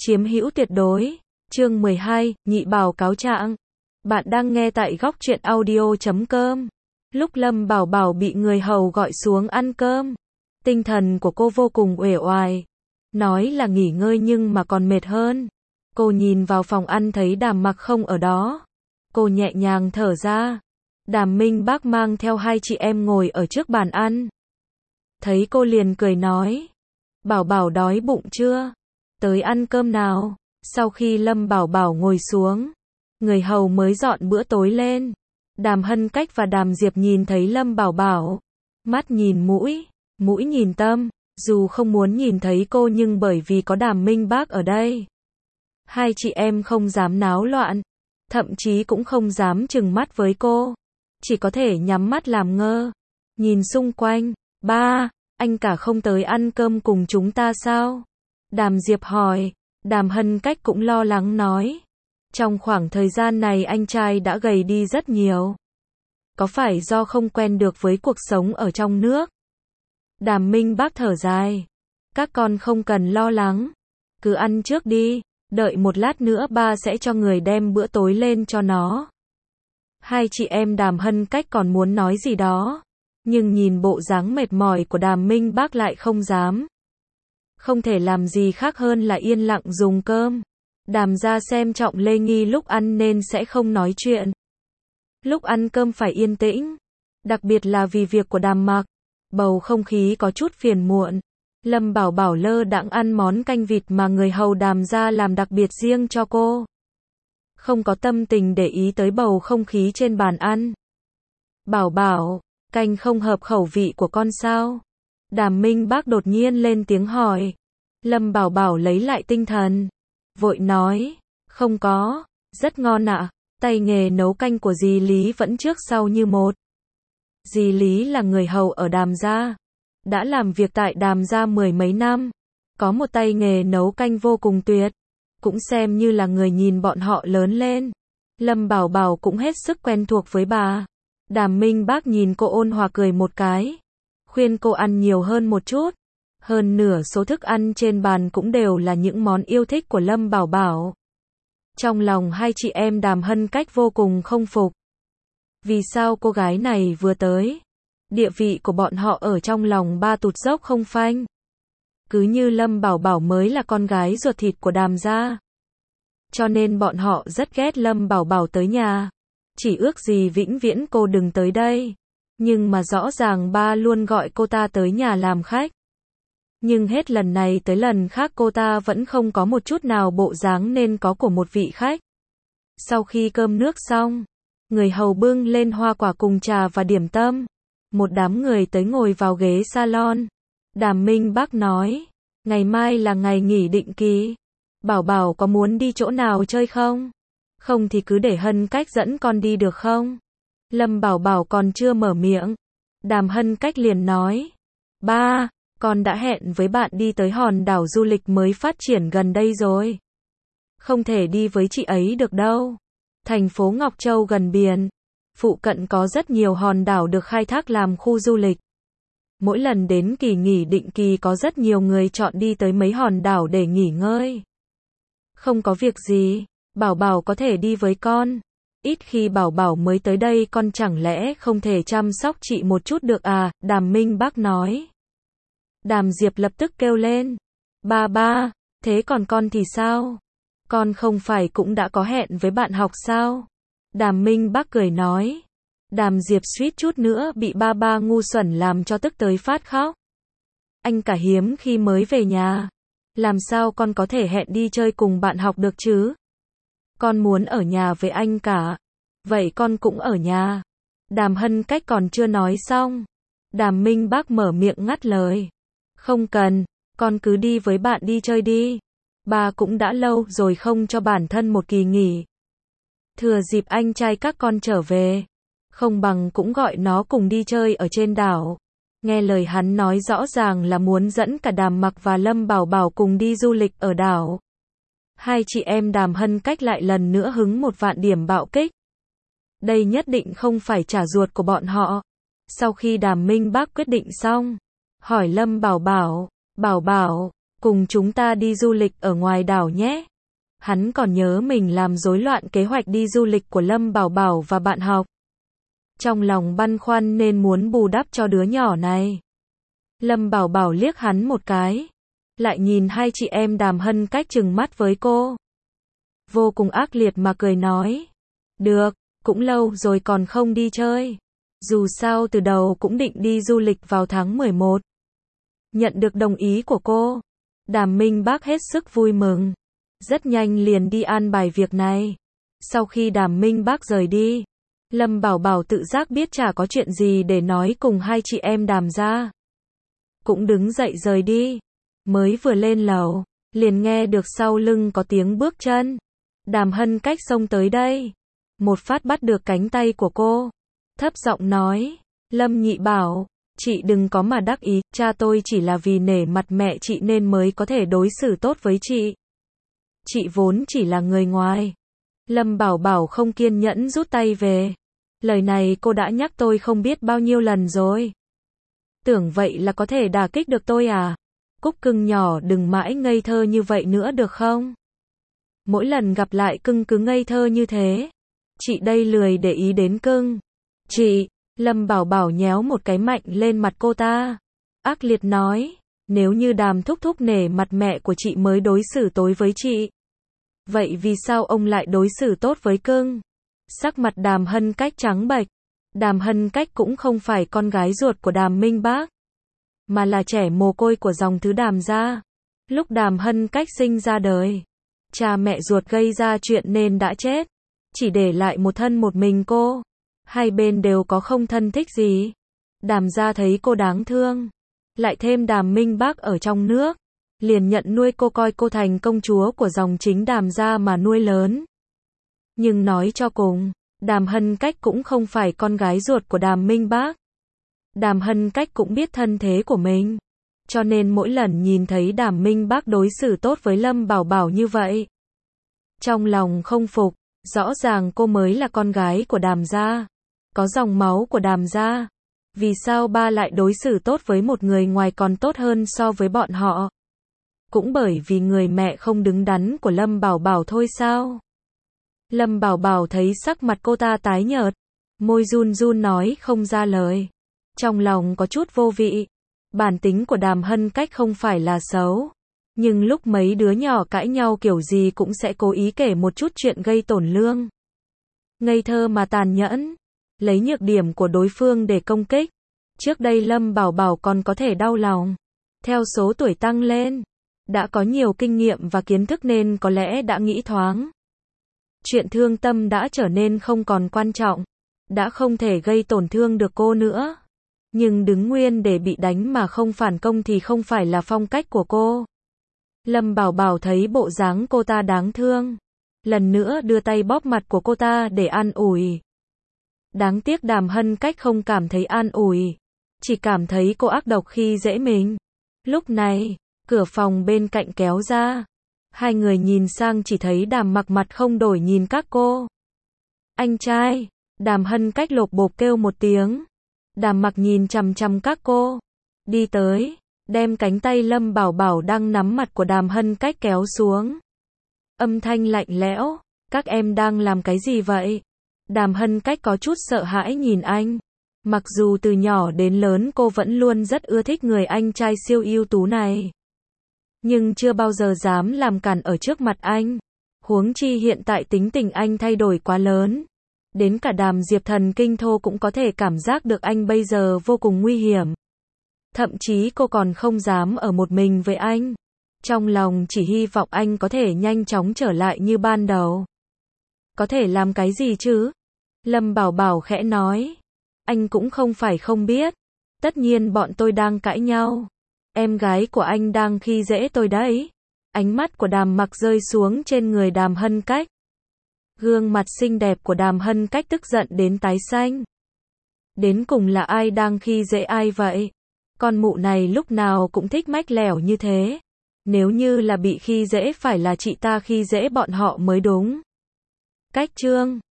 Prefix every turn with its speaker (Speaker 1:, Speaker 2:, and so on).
Speaker 1: Chiếm hữu tuyệt đối. Chương 12, nhị bảo cáo trạng. Bạn đang nghe tại góc truyện audio.com. Lúc Lâm Bảo Bảo bị người hầu gọi xuống ăn cơm, tinh thần của cô vô cùng uể oải. Nói là nghỉ ngơi nhưng mà còn mệt hơn. Cô nhìn vào phòng ăn thấy Đàm Mặc không ở đó. Cô nhẹ nhàng thở ra. Đàm Minh Bác mang theo hai chị em ngồi ở trước bàn ăn. Thấy cô liền cười nói: Bảo Bảo đói bụng chưa? Tới ăn cơm nào. Sau khi Lâm Bảo Bảo ngồi xuống, người hầu mới dọn bữa tối lên. Đàm Hân Cách và Đàm Diệp nhìn thấy Lâm Bảo Bảo, mắt nhìn mũi, mũi nhìn tâm, dù không muốn nhìn thấy cô nhưng bởi vì có Đàm Minh Bác ở đây, hai chị em không dám náo loạn, thậm chí cũng không dám trừng mắt với cô, chỉ có thể nhắm mắt làm ngơ, nhìn xung quanh. Ba, anh cả không tới ăn cơm cùng chúng ta sao? Đàm Diệp hỏi. Đàm Hân Cách cũng lo lắng nói. Trong khoảng thời gian này anh trai đã gầy đi rất nhiều. Có phải do không quen được với cuộc sống ở trong nước? Đàm Minh Bác thở dài. Các con không cần lo lắng. Cứ ăn trước đi, đợi một lát nữa ba sẽ cho người đem bữa tối lên cho nó. Hai chị em Đàm Hân Cách còn muốn nói gì đó, nhưng nhìn bộ dáng mệt mỏi của Đàm Minh Bác lại không dám. Không thể làm gì khác hơn là yên lặng dùng cơm. Đàm gia xem trọng lễ nghi lúc ăn nên sẽ không nói chuyện. Lúc ăn cơm phải yên tĩnh, đặc biệt là vì việc của Đàm Mặc. Bầu không khí có chút phiền muộn. Lâm Bảo Bảo lơ đãng ăn món canh vịt mà người hầu Đàm gia làm đặc biệt riêng cho cô. Không có tâm tình để ý tới bầu không khí trên bàn ăn. Bảo Bảo, canh không hợp khẩu vị của con sao? Đàm Minh Bác đột nhiên lên tiếng hỏi. Lâm Bảo Bảo lấy lại tinh thần, vội nói, không có, rất ngon ạ, tay nghề nấu canh của dì Lý vẫn trước sau như một. Dì Lý là người hầu ở Đàm gia, đã làm việc tại Đàm gia 10 mấy năm, có một tay nghề nấu canh vô cùng tuyệt, cũng xem như là người nhìn bọn họ lớn lên. Lâm Bảo Bảo cũng hết sức quen thuộc với bà. Đàm Minh Bác nhìn cô ôn hòa cười một cái, khuyên cô ăn nhiều hơn một chút. Hơn nửa số thức ăn trên bàn cũng đều là những món yêu thích của Lâm Bảo Bảo. Trong lòng hai chị em Đàm Hân Cách vô cùng không phục. Vì sao cô gái này vừa tới, địa vị của bọn họ ở trong lòng ba tụt dốc không phanh. Cứ như Lâm Bảo Bảo mới là con gái ruột thịt của Đàm gia. Cho nên bọn họ rất ghét Lâm Bảo Bảo tới nhà. Chỉ ước gì vĩnh viễn cô đừng tới đây. Nhưng mà rõ ràng ba luôn gọi cô ta tới nhà làm khách. Nhưng hết lần này tới lần khác cô ta vẫn không có một chút nào bộ dáng nên có của một vị khách. Sau khi cơm nước xong, người hầu bưng lên hoa quả cùng trà và điểm tâm. Một đám người tới ngồi vào ghế salon. Đàm Minh Bác nói, ngày mai là ngày nghỉ định kỳ. Bảo Bảo có muốn đi chỗ nào chơi không? Không thì cứ để Hân Cách dẫn con đi được không? Lâm Bảo Bảo còn chưa mở miệng. Đàm Hân Cách liền nói, ba, con đã hẹn với bạn đi tới hòn đảo du lịch mới phát triển gần đây rồi. Không thể đi với chị ấy được đâu. Thành phố Ngọc Châu gần biển, phụ cận có rất nhiều hòn đảo được khai thác làm khu du lịch. Mỗi lần đến kỳ nghỉ định kỳ có rất nhiều người chọn đi tới mấy hòn đảo để nghỉ ngơi. Không có việc gì, Bảo Bảo có thể đi với con. Ít khi Bảo Bảo mới tới đây con chẳng lẽ không thể chăm sóc chị một chút được à? Đàm Minh Bác nói. Đàm Diệp lập tức kêu lên. Ba, thế còn con thì sao? Con không phải cũng đã có hẹn với bạn học sao? Đàm Minh Bác cười nói. Đàm Diệp suýt chút nữa bị ba ngu xuẩn làm cho tức tới phát khóc. Anh cả hiếm khi mới về nhà. Làm sao con có thể hẹn đi chơi cùng bạn học được chứ? Con muốn ở nhà với anh cả. Vậy con cũng ở nhà. Đàm Hân Cách còn chưa nói xong. Đàm Minh Bác mở miệng ngắt lời. Không cần, con cứ đi với bạn đi chơi đi. Ba cũng đã lâu rồi không cho bản thân một kỳ nghỉ. Thừa dịp anh trai các con trở về, không bằng cũng gọi nó cùng đi chơi ở trên đảo. Nghe lời hắn nói rõ ràng là muốn dẫn cả Đàm Mặc và Lâm Bảo Bảo cùng đi du lịch ở đảo. Hai chị em Đàm Hân Cách lại lần nữa hứng một vạn điểm bạo kích. Đây nhất định không phải trả ruột của bọn họ. Sau khi Đàm Minh Bác quyết định xong, hỏi Lâm Bảo Bảo, Bảo Bảo, cùng chúng ta đi du lịch ở ngoài đảo nhé. Hắn còn nhớ mình làm rối loạn kế hoạch đi du lịch của Lâm Bảo Bảo và bạn học. Trong lòng băn khoăn nên muốn bù đắp cho đứa nhỏ này. Lâm Bảo Bảo liếc hắn một cái, lại nhìn hai chị em Đàm Hân Cách trừng mắt với cô. Vô cùng ác liệt mà cười nói. Được, cũng lâu rồi còn không đi chơi. Dù sao từ đầu cũng định đi du lịch vào tháng 11. Nhận được đồng ý của cô, Đàm Minh Bác hết sức vui mừng. Rất nhanh liền đi an bài việc này. Sau khi Đàm Minh Bác rời đi, Lâm Bảo Bảo tự giác biết chả có chuyện gì để nói cùng hai chị em Đàm gia. Cũng đứng dậy rời đi. Mới vừa lên lầu, liền nghe được sau lưng có tiếng bước chân. Đàm Hân Cách xông tới đây. Một phát bắt được cánh tay của cô. Thấp giọng nói, Lâm Nhị Bảo, chị đừng có mà đắc ý, cha tôi chỉ là vì nể mặt mẹ chị nên mới có thể đối xử tốt với chị. Chị vốn chỉ là người ngoài. Lâm Bảo Bảo không kiên nhẫn rút tay về. Lời này cô đã nhắc tôi không biết bao nhiêu lần rồi. Tưởng vậy là có thể đả kích được tôi à? Cúc cưng nhỏ đừng mãi ngây thơ như vậy nữa được không? Mỗi lần gặp lại cưng cứ ngây thơ như thế. Chị đây lười để ý đến cưng. Chị, Lâm Bảo Bảo nhéo một cái mạnh lên mặt cô ta. Ác liệt nói, nếu như Đàm thúc thúc nể mặt mẹ của chị mới đối xử tối với chị. Vậy vì sao ông lại đối xử tốt với cưng? Sắc mặt Đàm Hân Cách trắng bệch. Đàm Hân Cách cũng không phải con gái ruột của Đàm Minh Bác, mà là trẻ mồ côi của dòng thứ Đàm gia. Lúc Đàm Hân Cách sinh ra đời, cha mẹ ruột gây ra chuyện nên đã chết, chỉ để lại một thân một mình cô. Hai bên đều có không thân thích gì. Đàm gia thấy cô đáng thương, lại thêm Đàm Minh Bác ở trong nước, liền nhận nuôi cô, coi cô thành công chúa của dòng chính Đàm gia mà nuôi lớn. Nhưng nói cho cùng, Đàm Hân Cách cũng không phải con gái ruột của Đàm Minh Bác. Đàm Hân Cách cũng biết thân thế của mình, cho nên mỗi lần nhìn thấy Đàm Minh Bác đối xử tốt với Lâm Bảo Bảo như vậy, trong lòng không phục. Rõ ràng cô mới là con gái của Đàm gia, có dòng máu của Đàm gia. Vì sao ba lại đối xử tốt với một người ngoài còn tốt hơn so với bọn họ? Cũng bởi vì người mẹ không đứng đắn của Lâm Bảo Bảo thôi sao? Lâm Bảo Bảo thấy sắc mặt cô ta tái nhợt, môi run run nói không ra lời. Trong lòng có chút vô vị. Bản tính của Đàm Hân Cách không phải là xấu, nhưng lúc mấy đứa nhỏ cãi nhau kiểu gì cũng sẽ cố ý kể một chút chuyện gây tổn lương. Ngây thơ mà tàn nhẫn, lấy nhược điểm của đối phương để công kích. Trước đây Lâm Bảo Bảo còn có thể đau lòng. Theo số tuổi tăng lên, đã có nhiều kinh nghiệm và kiến thức nên có lẽ đã nghĩ thoáng. Chuyện thương tâm đã trở nên không còn quan trọng, đã không thể gây tổn thương được cô nữa. Nhưng đứng nguyên để bị đánh mà không phản công thì không phải là phong cách của cô. Lâm Bảo Bảo thấy bộ dáng cô ta đáng thương, lần nữa đưa tay bóp mặt của cô ta để an ủi. Đáng tiếc Đàm Hân Cách không cảm thấy an ủi, chỉ cảm thấy cô ác độc khi dễ mình. Lúc này, cửa phòng bên cạnh kéo ra. Hai người nhìn sang chỉ thấy Đàm Mặc mặt không đổi nhìn các cô. Anh trai, Đàm Hân Cách lộp bộp kêu một tiếng. Đàm Mặc nhìn chằm chằm các cô, đi tới, đem cánh tay Lâm Bảo Bảo đang nắm mặt của Đàm Hân Cách kéo xuống. Âm thanh lạnh lẽo, các em đang làm cái gì vậy? Đàm Hân Cách có chút sợ hãi nhìn anh. Mặc dù từ nhỏ đến lớn cô vẫn luôn rất ưa thích người anh trai siêu ưu tú này, nhưng chưa bao giờ dám làm cản ở trước mặt anh. Huống chi hiện tại tính tình anh thay đổi quá lớn. Đến cả Đàm Diệp thần kinh thô cũng có thể cảm giác được anh bây giờ vô cùng nguy hiểm. Thậm chí cô còn không dám ở một mình với anh. Trong lòng chỉ hy vọng anh có thể nhanh chóng trở lại như ban đầu. Có thể làm cái gì chứ? Lâm Bảo Bảo khẽ nói. Anh cũng không phải không biết. Tất nhiên bọn tôi đang cãi nhau. Em gái của anh đang khi dễ tôi đấy. Ánh mắt của Đàm Mặc rơi xuống trên người Đàm Hân Cách. Gương mặt xinh đẹp của Đàm Hân Cách tức giận đến tái xanh. Đến cùng là ai đang khi dễ ai vậy? Con mụ này lúc nào cũng thích mách lẻo như thế. Nếu như là bị khi dễ phải là chị ta khi dễ bọn họ mới đúng. Cách chương